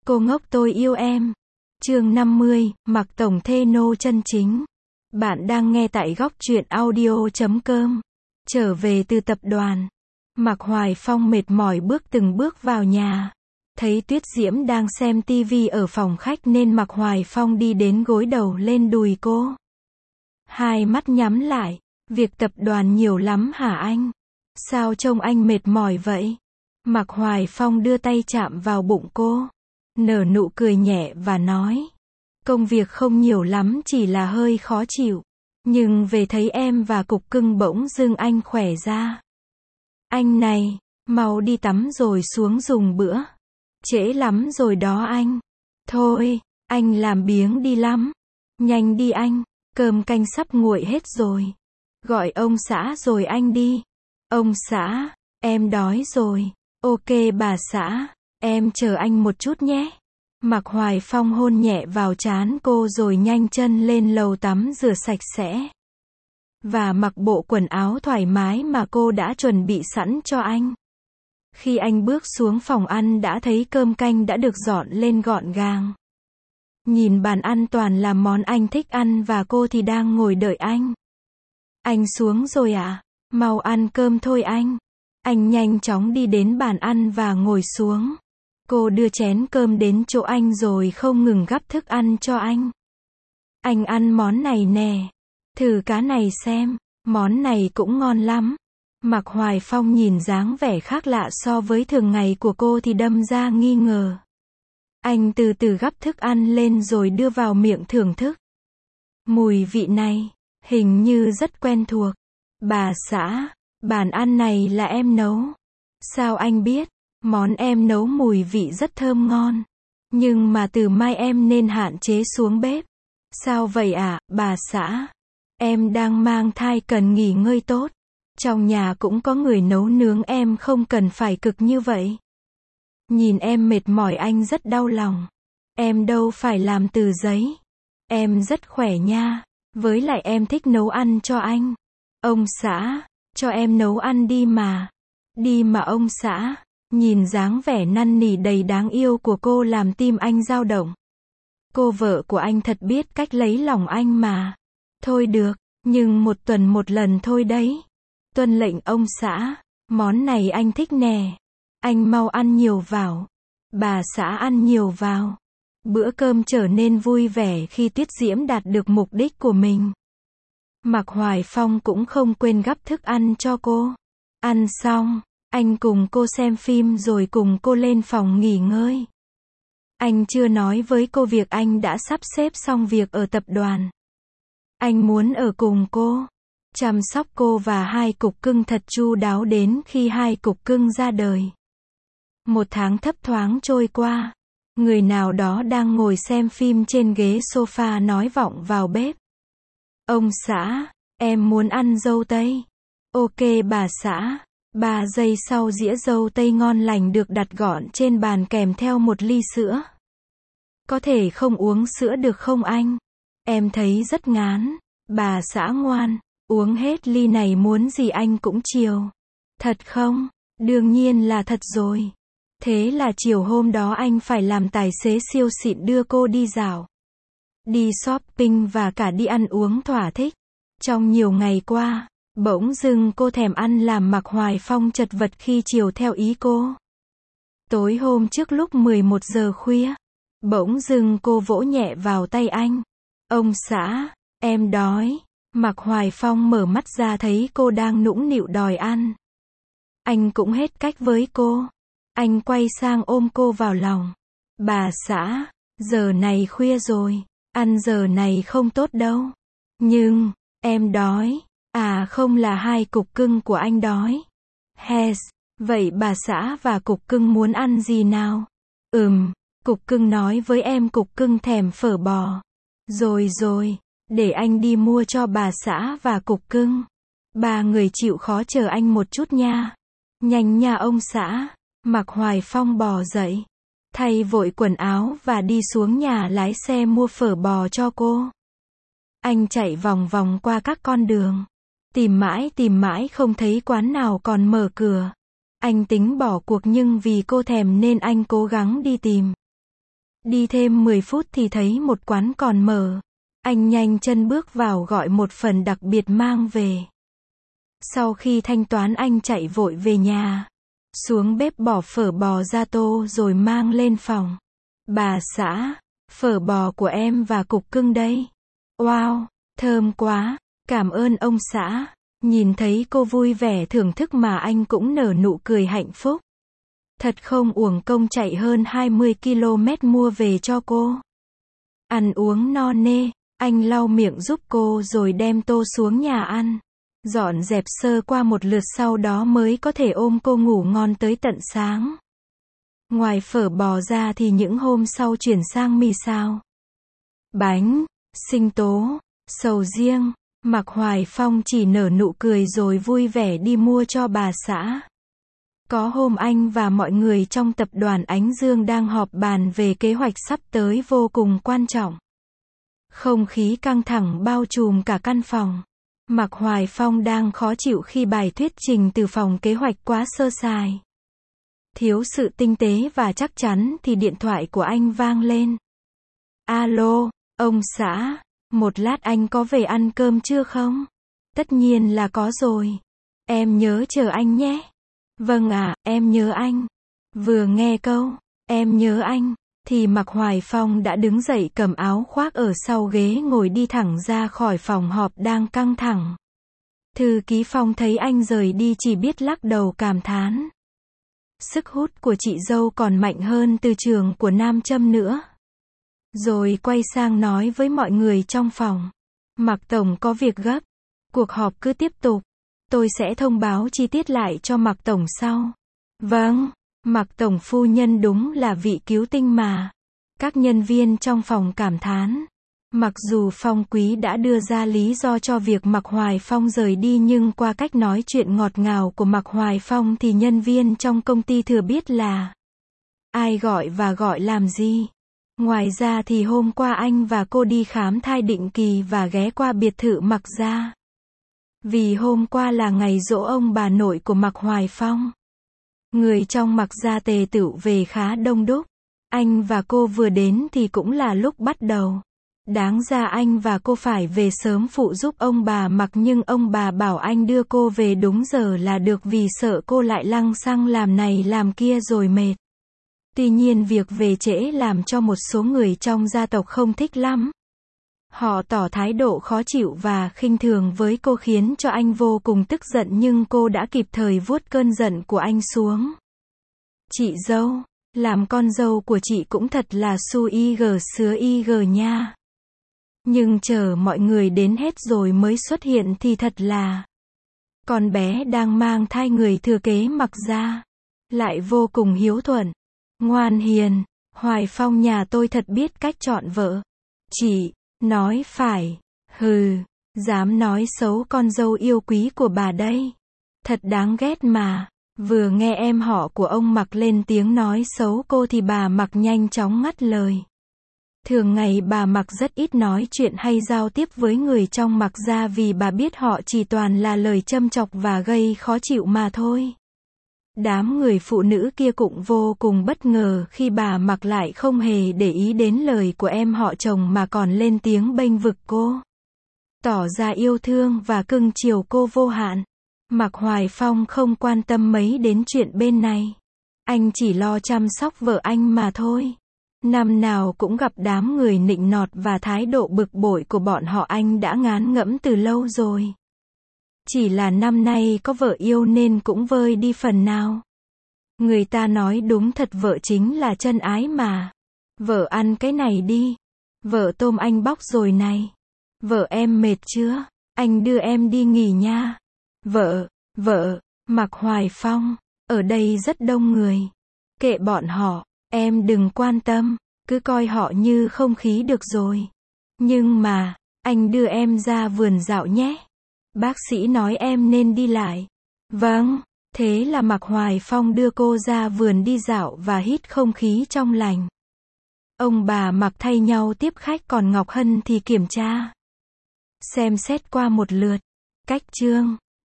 Cô ngốc tôi yêu em. Chương 50, Mạc tổng thê nô chân chính. Bạn đang nghe tại góc truyện audio.com. Trở về từ tập đoàn. Mạc Hoài Phong mệt mỏi bước từng bước vào nhà. Thấy Tuyết Diễm đang xem tivi ở phòng khách nên Mạc Hoài Phong đi đến gối đầu lên đùi cô. Hai mắt nhắm lại. Việc tập đoàn nhiều lắm hả anh? Sao trông anh mệt mỏi vậy? Mạc Hoài Phong đưa tay chạm vào bụng cô. Nở nụ cười nhẹ và nói. Công việc không nhiều lắm, chỉ là hơi khó chịu. Nhưng về thấy em và cục cưng bỗng dưng anh khỏe ra. Anh này, mau đi tắm rồi xuống dùng bữa. Trễ lắm rồi đó anh. Thôi, anh làm biếng đi lắm. Nhanh đi anh, cơm canh sắp nguội hết rồi. Gọi ông xã rồi anh đi. Ông xã, em đói rồi. Ok bà xã, em chờ anh một chút nhé. Mạc Hoài Phong hôn nhẹ vào trán cô rồi nhanh chân lên lầu tắm rửa sạch sẽ. Và mặc bộ quần áo thoải mái mà cô đã chuẩn bị sẵn cho anh. Khi anh bước xuống phòng ăn đã thấy cơm canh đã được dọn lên gọn gàng. Nhìn bàn ăn toàn là món anh thích ăn và cô thì đang ngồi đợi anh. Anh xuống rồi à? Mau ăn cơm thôi anh. Anh nhanh chóng đi đến bàn ăn và ngồi xuống. Cô đưa chén cơm đến chỗ anh rồi không ngừng gắp thức ăn cho anh. Anh ăn món này nè. Thử cá này xem. Món này cũng ngon lắm. Mạc Hoài Phong nhìn dáng vẻ khác lạ so với thường ngày của cô thì đâm ra nghi ngờ. Anh từ từ gắp thức ăn lên rồi đưa vào miệng thưởng thức. Mùi vị này, hình như rất quen thuộc. Bà xã, bàn ăn này là em nấu. Sao anh biết? Món em nấu mùi vị rất thơm ngon. Nhưng mà từ mai em nên hạn chế xuống bếp. Sao vậy ạ, bà xã? Em đang mang thai cần nghỉ ngơi tốt. Trong nhà cũng có người nấu nướng, em không cần phải cực như vậy. Nhìn em mệt mỏi anh rất đau lòng. Em đâu phải làm từ giấy. Em rất khỏe nha. Với lại em thích nấu ăn cho anh. Ông xã, cho em nấu ăn đi mà. Đi mà ông xã. Nhìn dáng vẻ năn nỉ đầy đáng yêu của cô làm tim anh dao động. Cô vợ của anh thật biết cách lấy lòng anh mà. Thôi được, nhưng một tuần một lần thôi đấy. Tuân lệnh ông xã. Món này anh thích nè. Anh mau ăn nhiều vào. Bà xã ăn nhiều vào. Bữa cơm trở nên vui vẻ khi Tuyết Diễm đạt được mục đích của mình. Mạc Hoài Phong cũng không quên gắp thức ăn cho cô. Ăn xong, anh cùng cô xem phim rồi cùng cô lên phòng nghỉ ngơi. Anh chưa nói với cô việc anh đã sắp xếp xong việc ở tập đoàn. Anh muốn ở cùng cô, chăm sóc cô và hai cục cưng thật chu đáo đến khi hai cục cưng ra đời. Một tháng thấp thoáng trôi qua. Người nào đó đang ngồi xem phim trên ghế sofa nói vọng vào bếp. Ông xã, em muốn ăn dâu tây. Ok bà xã. 3 giây sau dĩa dâu tây ngon lành được đặt gọn trên bàn kèm theo một ly sữa. Có thể không uống sữa được không anh? Em thấy rất ngán. Bà xã ngoan, uống hết ly này muốn gì anh cũng chiều. Thật không? Đương nhiên là thật rồi. Thế là chiều hôm đó anh phải làm tài xế siêu xịn đưa cô đi dạo, đi shopping và cả đi ăn uống thỏa thích. Trong nhiều ngày qua, bỗng dưng cô thèm ăn làm Mạc Hoài Phong chật vật khi chiều theo ý cô. Tối hôm trước lúc 11 giờ khuya, bỗng dưng cô vỗ nhẹ vào tay anh. Ông xã, em đói. Mạc Hoài Phong mở mắt ra thấy cô đang nũng nịu đòi ăn. Anh cũng hết cách với cô. Anh quay sang ôm cô vào lòng. Bà xã, giờ này khuya rồi, ăn giờ này không tốt đâu. Nhưng, em đói. À không, là hai cục cưng của anh đói. Hes, vậy bà xã và cục cưng muốn ăn gì nào? Cục cưng nói với em cục cưng thèm phở bò. Rồi, để anh đi mua cho bà xã và cục cưng. Ba người chịu khó chờ anh một chút nha. Nhanh nha ông xã. Mạc Hoài Phong bò dậy, thay vội quần áo và đi xuống nhà lái xe mua phở bò cho cô. Anh chạy vòng vòng qua các con đường, tìm mãi không thấy quán nào còn mở cửa. Anh tính bỏ cuộc nhưng vì cô thèm nên anh cố gắng đi tìm. Đi thêm 10 phút thì thấy một quán còn mở. Anh nhanh chân bước vào gọi một phần đặc biệt mang về. Sau khi thanh toán anh chạy vội về nhà. Xuống bếp bỏ phở bò ra tô rồi mang lên phòng. Bà xã, phở bò của em và cục cưng đây. Wow, thơm quá, cảm ơn ông xã. Nhìn thấy cô vui vẻ thưởng thức mà anh cũng nở nụ cười hạnh phúc. Thật không uổng công chạy hơn 20 km mua về cho cô. Ăn uống no nê, anh lau miệng giúp cô rồi đem tô xuống nhà ăn. Dọn dẹp sơ qua một lượt sau đó mới có thể ôm cô ngủ ngon tới tận sáng. Ngoài phở bò ra thì những hôm sau chuyển sang mì xào, bánh, sinh tố, sầu riêng. Mạc Hoài Phong chỉ nở nụ cười rồi vui vẻ đi mua cho bà xã. Có hôm anh và mọi người trong tập đoàn Ánh Dương đang họp bàn về kế hoạch sắp tới vô cùng quan trọng. Không khí căng thẳng bao trùm cả căn phòng. Mạc Hoài Phong đang khó chịu khi bài thuyết trình từ phòng kế hoạch quá sơ sài. Thiếu sự tinh tế và chắc chắn thì điện thoại của anh vang lên. Alo, ông xã, một lát anh có về ăn cơm chưa không? Tất nhiên là có rồi. Em nhớ chờ anh nhé. Vâng ạ, em nhớ anh. Vừa nghe câu, em nhớ anh, thì Mạc Hoài Phong đã đứng dậy cầm áo khoác ở sau ghế ngồi đi thẳng ra khỏi phòng họp đang căng thẳng. Thư ký Phong thấy anh rời đi chỉ biết lắc đầu cảm thán. Sức hút của chị dâu còn mạnh hơn từ trường của nam châm nữa. Rồi quay sang nói với mọi người trong phòng. Mạc Tổng có việc gấp. Cuộc họp cứ tiếp tục. Tôi sẽ thông báo chi tiết lại cho Mạc Tổng sau. Vâng, Mạc Tổng phu nhân đúng là vị cứu tinh mà. Các nhân viên trong phòng cảm thán. Mặc dù Phong Quý đã đưa ra lý do cho việc Mạc Hoài Phong rời đi nhưng qua cách nói chuyện ngọt ngào của Mạc Hoài Phong thì nhân viên trong công ty thừa biết là ai gọi và gọi làm gì. Ngoài ra thì hôm qua anh và cô đi khám thai định kỳ và ghé qua biệt thự Mạc gia. Vì hôm qua là ngày giỗ ông bà nội của Mạc Hoài Phong. Người trong Mạc gia tề tựu về khá đông đúc. Anh và cô vừa đến thì cũng là lúc bắt đầu. Đáng ra anh và cô phải về sớm phụ giúp ông bà Mạc nhưng ông bà bảo anh đưa cô về đúng giờ là được vì sợ cô lại lăng xăng làm này làm kia rồi mệt. Tuy nhiên việc về trễ làm cho một số người trong gia tộc không thích lắm. Họ tỏ thái độ khó chịu và khinh thường với cô khiến cho anh vô cùng tức giận nhưng cô đã kịp thời vuốt cơn giận của anh xuống. Chị dâu, làm con dâu của chị cũng thật là su ig sứa ig nha. Nhưng chờ mọi người đến hết rồi mới xuất hiện thì thật là con bé đang mang thai người thừa kế Mạc gia. Lại vô cùng hiếu thuận, ngoan hiền. Hoài Phong nhà tôi thật biết cách chọn vợ. Chị, nói phải. Hừ, dám nói xấu con dâu yêu quý của bà đây. Thật đáng ghét mà. Vừa nghe em họ của ông Mạc lên tiếng nói xấu cô thì bà Mạc nhanh chóng ngắt lời. Thường ngày bà Mạc rất ít nói chuyện hay giao tiếp với người trong Mạc gia vì bà biết họ chỉ toàn là lời châm chọc và gây khó chịu mà thôi. Đám người phụ nữ kia cũng vô cùng bất ngờ khi bà Mạc lại không hề để ý đến lời của em họ chồng mà còn lên tiếng bênh vực cô. Tỏ ra yêu thương và cưng chiều cô vô hạn. Mạc Hoài Phong không quan tâm mấy đến chuyện bên này. Anh chỉ lo chăm sóc vợ anh mà thôi. Năm nào cũng gặp đám người nịnh nọt và thái độ bực bội của bọn họ anh đã ngán ngẫm từ lâu rồi. Chỉ là năm nay có vợ yêu nên cũng vơi đi phần nào. Người ta nói đúng thật vợ chính là chân ái mà. Vợ ăn cái này đi. Vợ tôm anh bóc rồi này. Vợ em mệt chưa? Anh đưa em đi nghỉ nha. Vợ, Mạc Hoài Phong, ở đây rất đông người. Kệ bọn họ, em đừng quan tâm, cứ coi họ như không khí được rồi. Nhưng mà, anh đưa em ra vườn dạo nhé. Bác sĩ nói em nên đi lại. Vâng, thế là Mạc Hoài Phong đưa cô ra vườn đi dạo và hít không khí trong lành. Ông bà Mạc thay nhau tiếp khách còn Ngọc Hân thì kiểm tra. Xem xét qua một lượt. Cách chương